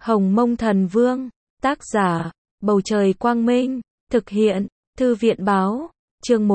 Hồng Mông Thần Vương, tác giả, Bầu Trời Quang Minh, thực hiện, Thư viện Báo, chương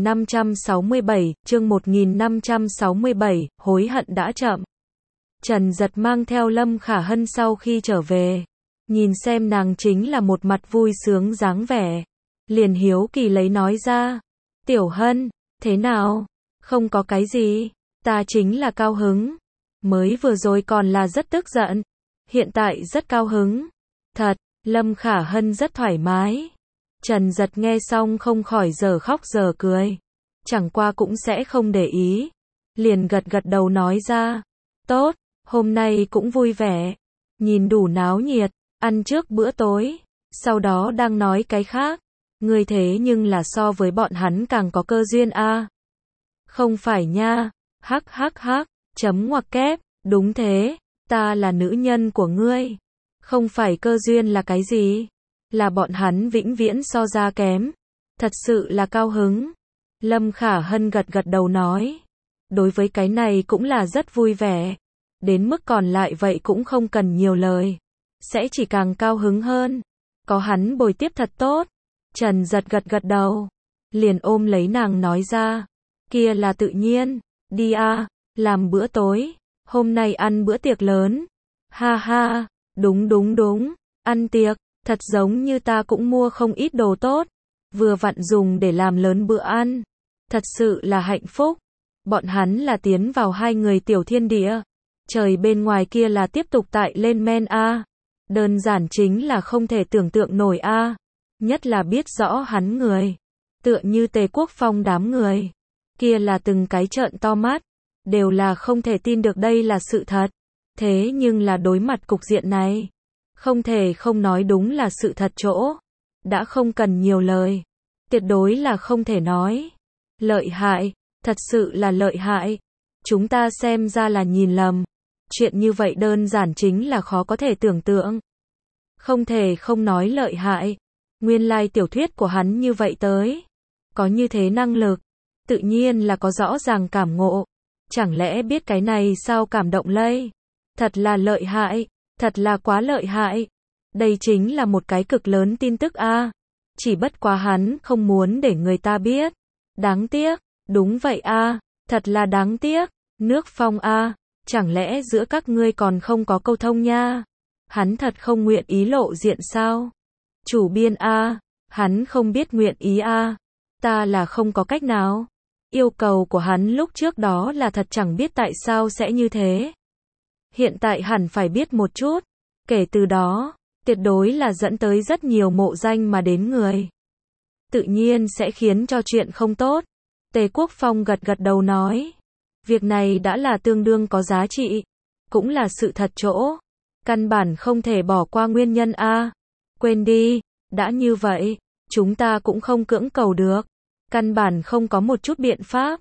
1567, hối hận đã chậm. Trần Dật mang theo Lâm Khả Hân sau khi trở về, nhìn xem nàng chính là một mặt vui sướng dáng vẻ, liền hiếu kỳ lấy nói ra, Tiểu Hân, thế nào? Không có cái gì, ta chính là cao hứng, mới vừa rồi còn là rất tức giận, hiện tại rất cao hứng. Thật, Lâm Khả Hân rất thoải mái. Trần Dật nghe xong không khỏi giờ khóc giờ cười, chẳng qua cũng sẽ không để ý, liền gật gật đầu nói ra, tốt, hôm nay cũng vui vẻ, nhìn đủ náo nhiệt, ăn trước bữa tối, sau đó đang nói cái khác, ngươi thế nhưng là so với bọn hắn càng có cơ duyên a. Không phải nha, hắc hắc hắc, chấm ngoặc kép, đúng thế, ta là nữ nhân của ngươi. Không phải cơ duyên là cái gì? Là bọn hắn vĩnh viễn so ra kém. Thật sự là cao hứng. Lâm Khả Hân gật gật đầu nói. Đối với cái này cũng là rất vui vẻ. Đến mức còn lại vậy cũng không cần nhiều lời. Sẽ chỉ càng cao hứng hơn. Có hắn bồi tiếp thật tốt. Trần Dật gật gật đầu. Liền ôm lấy nàng nói ra. Kia là tự nhiên. Đi a, làm bữa tối. Hôm nay ăn bữa tiệc lớn. Ha ha, đúng đúng đúng. Ăn tiệc. Thật giống như ta cũng mua không ít đồ tốt, vừa vặn dùng để làm lớn bữa ăn. Thật sự là hạnh phúc. Bọn hắn là tiến vào hai người tiểu thiên địa. Trời bên ngoài kia là tiếp tục tại lên men a. Đơn giản chính là không thể tưởng tượng nổi a. Nhất là biết rõ hắn người. Tựa như Tề Quốc Phong đám người. Kia là từng cái trợn to mắt. Đều là không thể tin được đây là sự thật. Thế nhưng là đối mặt cục diện này. Không thể không nói đúng là sự thật chỗ. Đã không cần nhiều lời. Tuyệt đối là không thể nói. Lợi hại, thật sự là lợi hại. Chúng ta xem ra là nhìn lầm. Chuyện như vậy đơn giản chính là khó có thể tưởng tượng. Không thể không nói lợi hại. Nguyên lai tiểu thuyết của hắn như vậy tới. Có như thế năng lực. Tự nhiên là có rõ ràng cảm ngộ. Chẳng lẽ biết cái này sao cảm động lây. Thật là lợi hại. Thật là quá lợi hại. Đây chính là một cái cực lớn tin tức a. Chỉ bất quá hắn không muốn để người ta biết. Đáng tiếc. Đúng vậy a. Thật là đáng tiếc. Nước Phong a. Chẳng lẽ giữa các ngươi còn không có câu thông nha? Hắn thật không nguyện ý lộ diện sao? Chủ biên a. Hắn không biết nguyện ý a. Ta là không có cách nào. Yêu cầu của hắn lúc trước đó là thật chẳng biết tại sao sẽ như thế. Hiện tại hẳn phải biết một chút. Kể từ đó, tuyệt đối là dẫn tới rất nhiều mộ danh mà đến người. Tự nhiên sẽ khiến cho chuyện không tốt. Tề Quốc Phong gật gật đầu nói. Việc này đã là tương đương có giá trị. Cũng là sự thật chỗ. Căn bản không thể bỏ qua nguyên nhân a. Quên đi, đã như vậy, chúng ta cũng không cưỡng cầu được. Căn bản không có một chút biện pháp.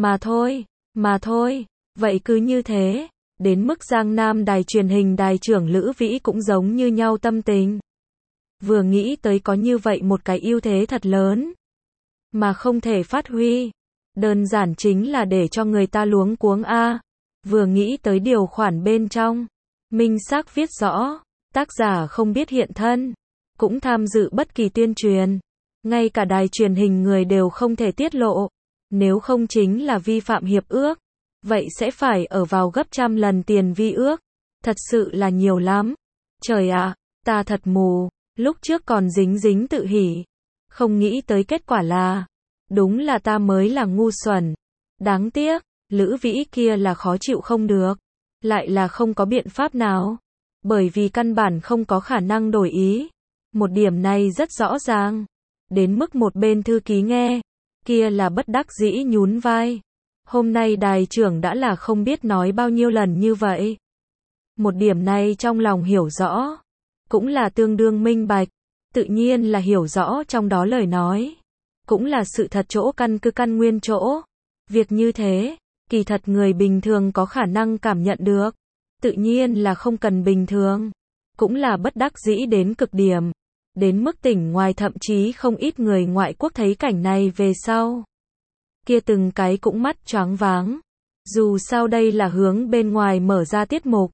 Mà thôi, vậy cứ như thế. Đến mức Giang Nam đài truyền hình đài trưởng Lữ Vĩ cũng giống như nhau tâm tình. Vừa nghĩ tới có như vậy một cái ưu thế thật lớn. Mà không thể phát huy. Đơn giản chính là để cho người ta luống cuống a. Vừa nghĩ tới điều khoản bên trong. Minh xác viết rõ. Tác giả không biết hiện thân. Cũng tham dự bất kỳ tuyên truyền. Ngay cả đài truyền hình người đều không thể tiết lộ. Nếu không chính là vi phạm hiệp ước. Vậy sẽ phải ở vào gấp trăm lần tiền vi ước. Thật sự là nhiều lắm. Trời ạ, ta thật mù. Lúc trước còn dính tự hỉ. Không nghĩ tới kết quả là. Đúng là ta mới là ngu xuẩn. Đáng tiếc, Lữ Vĩ kia là khó chịu không được. Lại là không có biện pháp nào. Bởi vì căn bản không có khả năng đổi ý. Một điểm này rất rõ ràng. Đến mức một bên thư ký nghe. Kia là bất đắc dĩ nhún vai. Hôm nay đài trưởng đã là không biết nói bao nhiêu lần như vậy. Một điểm này trong lòng hiểu rõ. Cũng là tương đương minh bạch. Tự nhiên là hiểu rõ trong đó lời nói. Cũng là sự thật chỗ căn cứ căn nguyên chỗ. Việc như thế, kỳ thật người bình thường có khả năng cảm nhận được. Tự nhiên là không cần bình thường. Cũng là bất đắc dĩ đến cực điểm. Đến mức tỉnh ngoài thậm chí không ít người ngoại quốc thấy cảnh này về sau. Kia từng cái cũng mắt choáng váng. Dù sao đây là hướng bên ngoài mở ra tiết mục.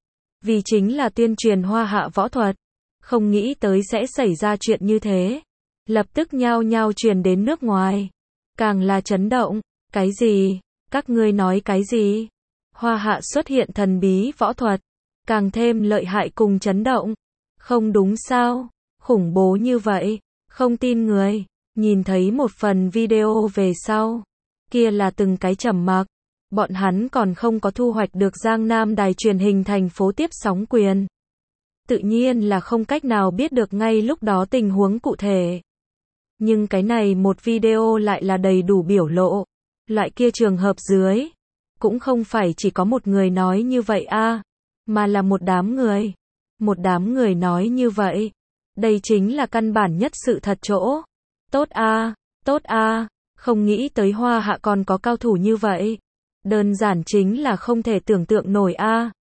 Vì chính là tuyên truyền Hoa Hạ võ thuật. Không nghĩ tới sẽ xảy ra chuyện như thế. Lập tức nhao nhao truyền đến nước ngoài. Càng là chấn động. Cái gì? Các ngươi nói cái gì? Hoa Hạ xuất hiện thần bí võ thuật. Càng thêm lợi hại cùng chấn động. Không đúng sao? Khủng bố như vậy. Không tin người. Nhìn thấy một phần video về sau. Kia là từng cái trầm mặc. Bọn hắn còn không có thu hoạch được Giang Nam đài truyền hình thành phố tiếp sóng quyền. Tự nhiên là không cách nào biết được ngay lúc đó tình huống cụ thể. Nhưng cái này một video lại là đầy đủ biểu lộ. Loại kia trường hợp dưới. Cũng không phải chỉ có một người nói như vậy mà là một đám người. Một đám người nói như vậy. Đây chính là căn bản nhất sự thật chỗ. Tốt tốt không nghĩ tới Hoa Hạ còn có cao thủ như vậy. Đơn giản chính là không thể tưởng tượng nổi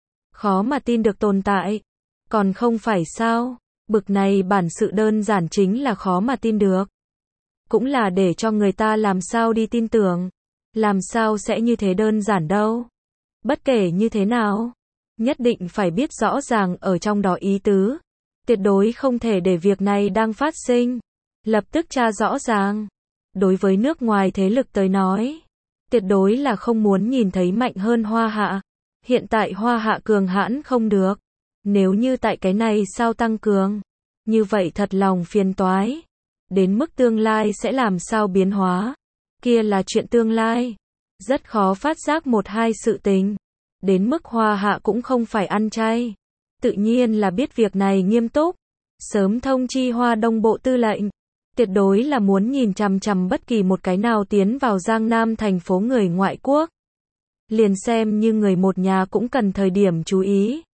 khó mà tin được tồn tại. Còn không phải sao, bực này bản sự đơn giản chính là khó mà tin được. Cũng là để cho người ta làm sao đi tin tưởng. Làm sao sẽ như thế đơn giản đâu. Bất kể như thế nào, nhất định phải biết rõ ràng ở trong đó ý tứ. Tuyệt đối không thể để việc này đang phát sinh. Lập tức tra rõ ràng. Đối với nước ngoài thế lực tới nói, tuyệt đối là không muốn nhìn thấy mạnh hơn Hoa Hạ. Hiện tại Hoa Hạ cường hãn không được. Nếu như tại cái này sao tăng cường, như vậy thật lòng phiền toái. Đến mức tương lai sẽ làm sao biến hóa. Kia là chuyện tương lai. Rất khó phát giác một hai sự tình. Đến mức Hoa Hạ cũng không phải ăn chay. Tự nhiên là biết việc này nghiêm túc. Sớm thông chi Hoa Đông Bộ Tư lệnh. Tuyệt đối là muốn nhìn chằm chằm bất kỳ một cái nào tiến vào Giang Nam thành phố người ngoại quốc. Liền xem như người một nhà cũng cần thời điểm chú ý.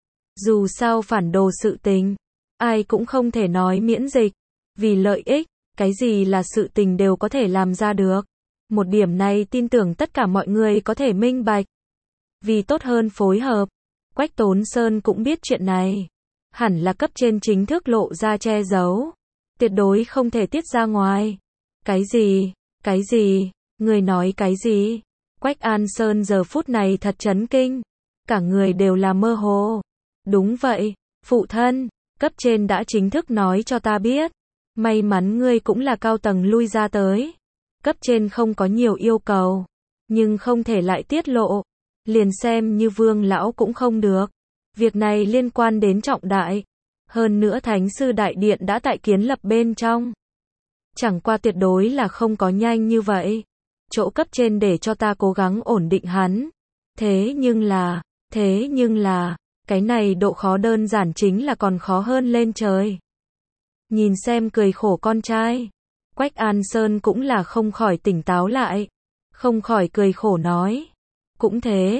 Dù sao phản đồ sự tình, ai cũng không thể nói miễn dịch. Vì lợi ích, cái gì là sự tình đều có thể làm ra được. Một điểm này tin tưởng tất cả mọi người có thể minh bạch. Vì tốt hơn phối hợp, Quách Tốn Sơn cũng biết chuyện này. Hẳn là cấp trên chính thức lộ ra che giấu. Tuyệt đối không thể tiết ra ngoài. Cái gì? Cái gì? Người nói cái gì? Quách An Sơn giờ phút này thật chấn kinh. Cả người đều là mơ hồ. Đúng vậy, phụ thân, cấp trên đã chính thức nói cho ta biết. May mắn ngươi cũng là cao tầng lui ra tới. Cấp trên không có nhiều yêu cầu, nhưng không thể lại tiết lộ. Liền xem như Vương lão cũng không được. Việc này liên quan đến trọng đại. Hơn nữa Thánh sư đại điện đã tại kiến lập bên trong. Chẳng qua tuyệt đối là không có nhanh như vậy. Chỗ cấp trên để cho ta cố gắng ổn định hắn. Thế nhưng là, cái này độ khó đơn giản chính là còn khó hơn lên trời. Nhìn xem cười khổ con trai. Quách An Sơn cũng là không khỏi tỉnh táo lại. Không khỏi cười khổ nói. Cũng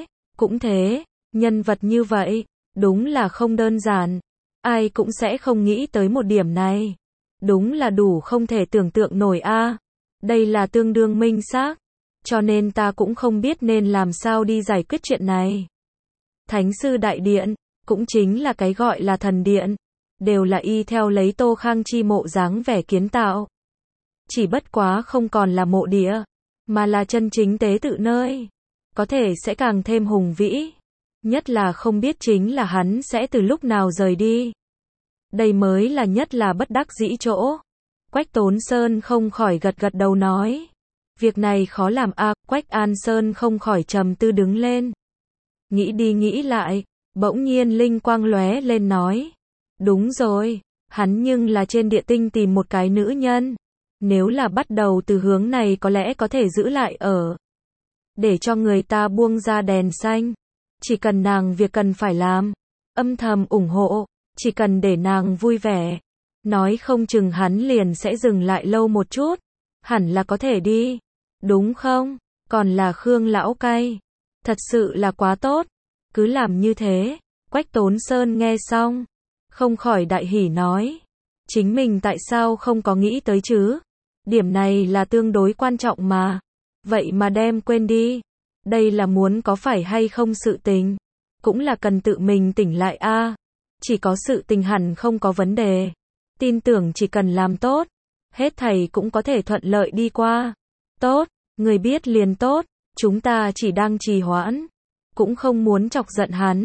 thế, nhân vật như vậy, đúng là không đơn giản. Ai cũng sẽ không nghĩ tới một điểm này. Đúng là đủ không thể tưởng tượng nổi Đây là tương đương minh xác. Cho nên ta cũng không biết nên làm sao đi giải quyết chuyện này. Thánh sư đại điện, cũng chính là cái gọi là thần điện, đều là y theo lấy Tô Khang Chi mộ dáng vẻ kiến tạo. Chỉ bất quá không còn là mộ địa, mà là chân chính tế tự nơi. Có thể sẽ càng thêm hùng vĩ. Nhất là không biết chính là hắn sẽ từ lúc nào rời đi. Đây mới là nhất là bất đắc dĩ chỗ. Quách Tốn Sơn không khỏi gật gật đầu nói. Việc này khó làm Quách An Sơn không khỏi trầm tư đứng lên. Nghĩ đi nghĩ lại, bỗng nhiên linh quang lóe lên nói. Đúng rồi, hắn nhưng là trên địa tinh tìm một cái nữ nhân. Nếu là bắt đầu từ hướng này có lẽ có thể giữ lại ở. Để cho người ta buông ra đèn xanh. Chỉ cần nàng việc cần phải làm. Âm thầm ủng hộ. Chỉ cần để nàng vui vẻ. Nói không chừng hắn liền sẽ dừng lại lâu một chút. Hẳn là có thể đi. Đúng không? Còn là Khương lão cay. Thật sự là quá tốt. Cứ làm như thế. Quách Tốn Sơn nghe xong. Không khỏi đại hỉ nói. Chính mình tại sao không có nghĩ tới chứ? Điểm này là tương đối quan trọng mà. Vậy mà đem quên đi. Đây là muốn có phải hay không sự tình. Cũng là cần tự mình tỉnh lại Chỉ có sự tình hẳn không có vấn đề. Tin tưởng chỉ cần làm tốt. Hết thầy cũng có thể thuận lợi đi qua. Tốt, người biết liền tốt. Chúng ta chỉ đang trì hoãn. Cũng không muốn chọc giận hắn.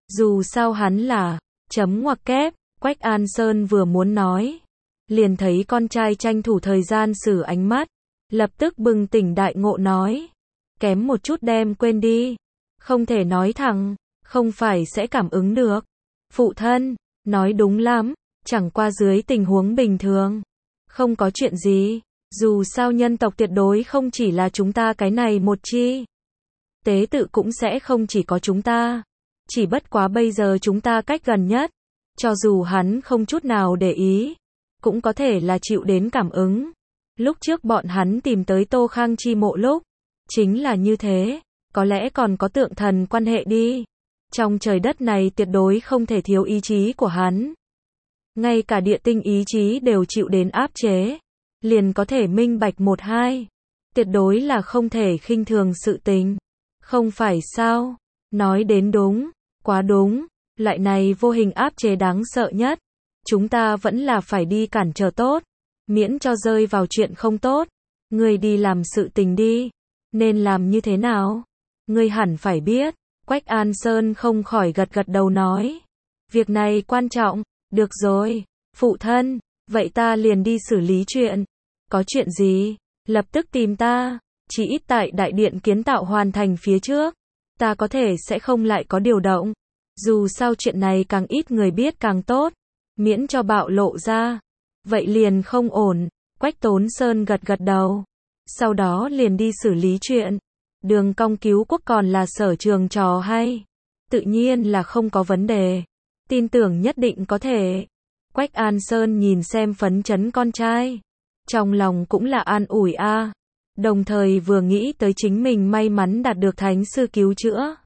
Dù sao hắn là chấm ngoặc kép, Quách An Sơn vừa muốn nói, liền thấy con trai tranh thủ thời gian xử ánh mắt, lập tức bừng tỉnh đại ngộ nói, kém một chút đem quên đi, không thể nói thẳng, không phải sẽ cảm ứng được. Phụ thân, nói đúng lắm, chẳng qua dưới tình huống bình thường, không có chuyện gì, dù sao nhân tộc tuyệt đối không chỉ là chúng ta cái này một chi. Tế tự cũng sẽ không chỉ có chúng ta, chỉ bất quá bây giờ chúng ta cách gần nhất, cho dù hắn không chút nào để ý, cũng có thể là chịu đến cảm ứng. Lúc trước bọn hắn tìm tới Tô Khang chi mộ lúc, chính là như thế, có lẽ còn có tượng thần quan hệ đi. Trong trời đất này tuyệt đối không thể thiếu ý chí của hắn. Ngay cả địa tinh ý chí đều chịu đến áp chế, liền có thể minh bạch một hai. Tuyệt đối là không thể khinh thường sự tình. Không phải sao? Nói đến đúng, quá đúng, loại này vô hình áp chế đáng sợ nhất. Chúng ta vẫn là phải đi cản trở tốt, miễn cho rơi vào chuyện không tốt. Ngươi đi làm sự tình đi, nên làm như thế nào? Ngươi hẳn phải biết. Quách An Sơn không khỏi gật gật đầu nói, việc này quan trọng, được rồi, phụ thân, vậy ta liền đi xử lý chuyện. Có chuyện gì? Lập tức tìm ta, chỉ ít tại đại điện kiến tạo hoàn thành phía trước, ta có thể sẽ không lại có điều động. Dù sao chuyện này càng ít người biết càng tốt, miễn cho bạo lộ ra. Vậy liền không ổn. Quách Tốn Sơn gật gật đầu, sau đó liền đi xử lý chuyện. Đường Cong cứu quốc còn là sở trường trò hay, tự nhiên là không có vấn đề, tin tưởng nhất định có thể. Quách An Sơn nhìn xem phấn chấn con trai, trong lòng cũng là an ủi a, đồng thời vừa nghĩ tới chính mình may mắn đạt được thánh sư cứu chữa.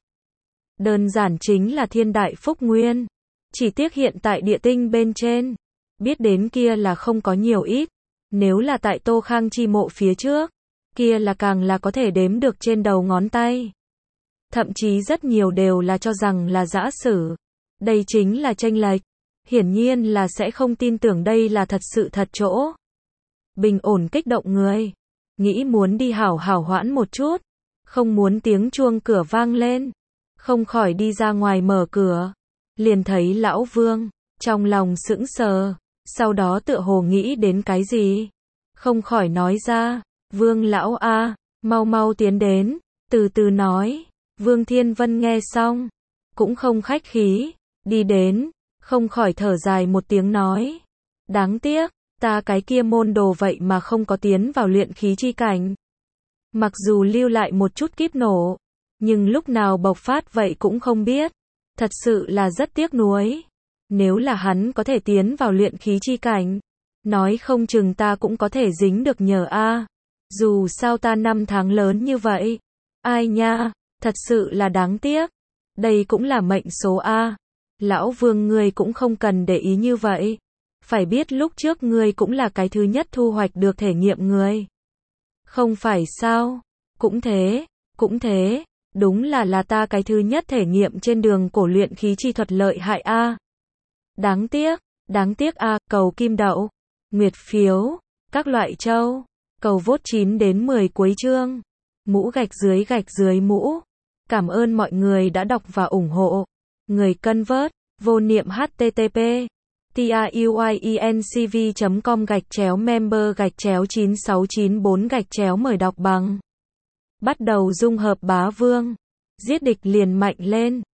Đơn giản chính là thiên đại phúc nguyên, chỉ tiếc hiện tại địa tinh bên trên, biết đến kia là không có nhiều ít, nếu là tại Tô Khang chi mộ phía trước, kia là càng là có thể đếm được trên đầu ngón tay. Thậm chí rất nhiều đều là cho rằng là giả sử. Đây chính là chênh lệch. Hiển nhiên là sẽ không tin tưởng đây là thật sự thật chỗ. Bình ổn kích động người. Nghĩ muốn đi hảo hảo hoãn một chút. Không muốn tiếng chuông cửa vang lên. Không khỏi đi ra ngoài mở cửa. Liền thấy lão Vương. Trong lòng sững sờ. Sau đó tựa hồ nghĩ đến cái gì. Không khỏi nói ra. Vương lão a, mau mau tiến đến, từ từ nói. Vương Thiên Vân nghe xong, cũng không khách khí, đi đến, không khỏi thở dài một tiếng nói. Đáng tiếc, ta cái kia môn đồ vậy mà không có tiến vào luyện khí chi cảnh. Mặc dù lưu lại một chút kíp nổ, nhưng lúc nào bộc phát vậy cũng không biết. Thật sự là rất tiếc nuối. Nếu là hắn có thể tiến vào luyện khí chi cảnh, nói không chừng ta cũng có thể dính được nhờ a. Dù sao ta năm tháng lớn như vậy. Ai nha, thật sự là đáng tiếc. Đây cũng là mệnh số a. Lão Vương ngươi cũng không cần để ý như vậy. Phải biết lúc trước ngươi cũng là cái thứ nhất thu hoạch được thể nghiệm người. Không phải sao? Cũng thế, đúng là ta cái thứ nhất thể nghiệm trên đường cổ luyện khí chi thuật lợi hại a. Đáng tiếc a, cầu kim đậu, nguyệt phiếu, các loại châu. Cầu vote 9 đến 10 cuối chương. Mũ gạch dưới mũ. Cảm ơn mọi người đã đọc và ủng hộ. Người cân vớt, vô niệm http tiuyecnv.com/member/9694- mời đọc bằng. Bắt đầu dung hợp bá vương. Giết địch liền mạnh lên.